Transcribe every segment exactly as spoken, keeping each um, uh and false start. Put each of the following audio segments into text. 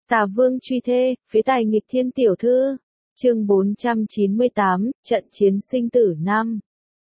Tà Vương truy thê, phế tài nghịch thiên tiểu thư. Chương bốn trăm chín mươi tám, trận chiến sinh tử năm.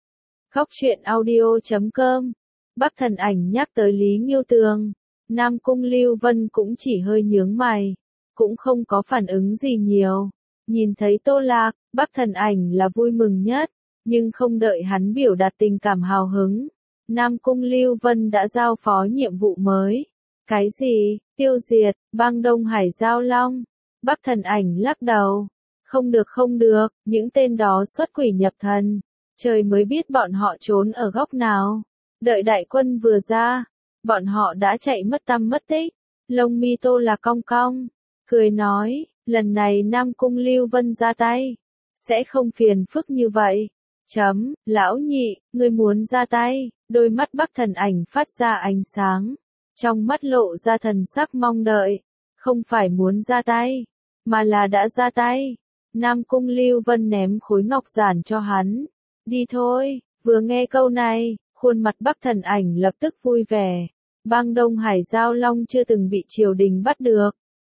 Góc truyện audio chấm com. Bắc Thần Ảnh nhắc tới Lý Nghiêu Tường, Nam Cung Lưu Vân cũng chỉ hơi nhướng mày, cũng không có phản ứng gì nhiều. Nhìn thấy Tô Lạc, Bắc Thần Ảnh là vui mừng nhất, nhưng không đợi hắn biểu đạt tình cảm hào hứng, Nam Cung Lưu Vân đã giao phó nhiệm vụ mới. Cái gì? Tiêu diệt bang Đông Hải Giao Long? Bắc Thần Ảnh lắc đầu. Không được không được, những tên đó xuất quỷ nhập thần. Trời mới biết bọn họ trốn ở góc nào. Đợi đại quân vừa ra, bọn họ đã chạy mất tăm mất tích. Lông mi Tô là cong cong, cười nói, lần này Nam Cung Lưu Vân ra tay, sẽ không phiền phức như vậy. Chấm, lão nhị, ngươi muốn ra tay? Đôi mắt Bắc Thần Ảnh phát ra ánh sáng, trong mắt lộ ra thần sắc mong đợi. Không phải muốn ra tay, mà là đã ra tay. Nam Cung Lưu Vân ném khối ngọc giản cho hắn. Đi thôi. Vừa nghe câu này, khuôn mặt Bắc Thần Ảnh lập tức vui vẻ. Bang Đông Hải Giao Long chưa từng bị triều đình bắt được.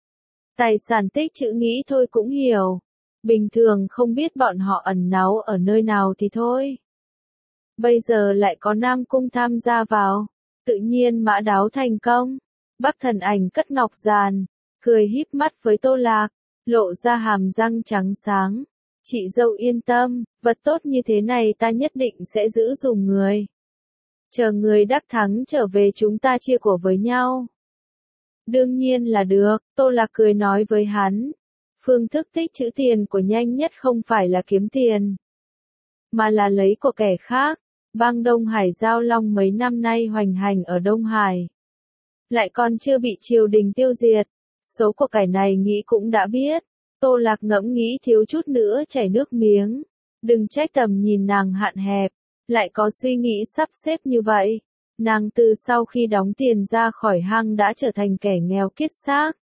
Tài sản tích trữ nghĩ thôi cũng hiểu. Bình thường không biết bọn họ ẩn náu ở nơi nào thì thôi. Bây giờ lại có Nam Cung tham gia vào, tự nhiên mã đáo thành công. Bắc Thần Ảnh cất ngọc giàn, cười híp mắt với Tô Lạc, lộ ra hàm răng trắng sáng. Chị dâu yên tâm, vật tốt như thế này ta nhất định sẽ giữ dùng người. Chờ người đắc thắng trở về chúng ta chia của với nhau. Đương nhiên là được, Tô Lạc cười nói với hắn. Phương thức tích trữ tiền của nhanh nhất không phải là kiếm tiền, mà là lấy của kẻ khác. Bang Đông Hải Giao Long mấy năm nay hoành hành ở Đông Hải, lại còn chưa bị triều đình tiêu diệt. Số của cải này nghĩ cũng đã biết. Tô Lạc ngẫm nghĩ thiếu chút nữa chảy nước miếng. Đừng trách tầm nhìn nàng hạn hẹp, lại có suy nghĩ sắp xếp như vậy. Nàng từ sau khi đóng tiền ra khỏi hang đã trở thành kẻ nghèo kiết xác.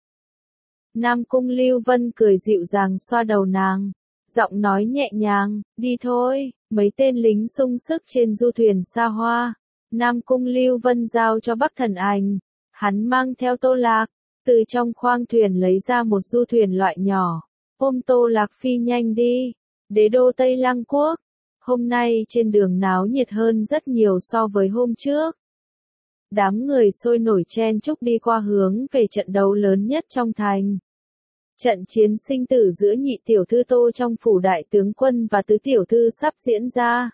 Nam Cung Lưu Vân cười dịu dàng xoa đầu nàng, giọng nói nhẹ nhàng, đi thôi. Mấy tên lính sung sức trên du thuyền xa hoa, Nam Cung Lưu Vân giao cho Bắc Thần Ảnh. Hắn mang theo Tô Lạc, từ trong khoang thuyền lấy ra một du thuyền loại nhỏ, ôm Tô Lạc phi nhanh đi. Đế đô Tây Lăng Quốc, hôm nay trên đường náo nhiệt hơn rất nhiều so với hôm trước. Đám người sôi nổi chen chúc đi qua hướng về trận đấu lớn nhất trong thành. Trận chiến sinh tử giữa nhị tiểu thư Tô trong phủ đại tướng quân và tứ tiểu thư sắp diễn ra.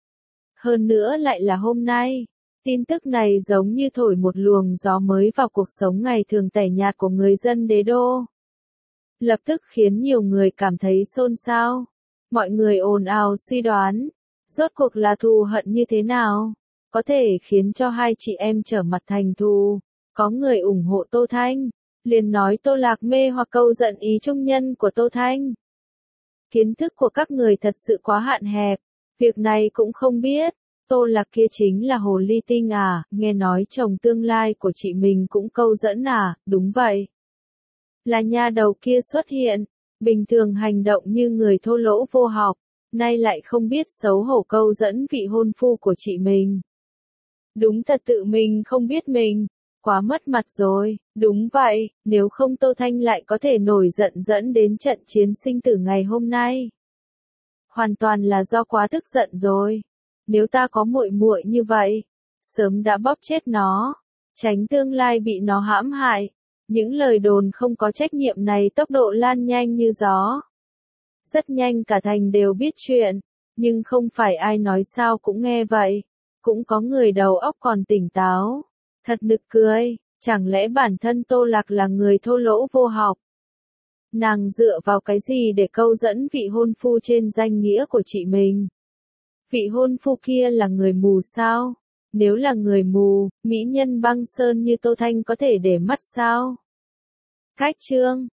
Hơn nữa lại là hôm nay. Tin tức này giống như thổi một luồng gió mới vào cuộc sống ngày thường tẻ nhạt của người dân đế đô. Lập tức khiến nhiều người cảm thấy xôn xao. Mọi người ồn ào suy đoán, rốt cuộc là thù hận như thế nào, có thể khiến cho hai chị em trở mặt thành thù. Có người ủng hộ Tô Thanh, liền nói Tô Lạc mê hoặc câu giận ý trung nhân của Tô Thanh. Kiến thức của các người thật sự quá hạn hẹp, việc này cũng không biết. Tô Lạc kia chính là hồ ly tinh à, nghe nói chồng tương lai của chị mình cũng câu dẫn à, đúng vậy. Là nha đầu kia xuất hiện, bình thường hành động như người thô lỗ vô học, nay lại không biết xấu hổ câu dẫn vị hôn phu của chị mình. Đúng thật tự mình không biết mình, quá mất mặt rồi. Đúng vậy, nếu không Tô Thanh lại có thể nổi giận dẫn đến trận chiến sinh tử ngày hôm nay. Hoàn toàn là do quá tức giận rồi. Nếu ta có muội muội như vậy, sớm đã bóp chết nó, tránh tương lai bị nó hãm hại. Những lời đồn không có trách nhiệm này tốc độ lan nhanh như gió. Rất nhanh cả thành đều biết chuyện, nhưng không phải ai nói sao cũng nghe vậy. Cũng có người đầu óc còn tỉnh táo. Thật nực cười, chẳng lẽ bản thân Tô Lạc là người thô lỗ vô học? Nàng dựa vào cái gì để câu dẫn vị hôn phu trên danh nghĩa của chị mình? Vị hôn phu kia là người mù sao? Nếu là người mù, mỹ nhân băng sơn như Tô Thanh có thể để mắt sao? Cách chương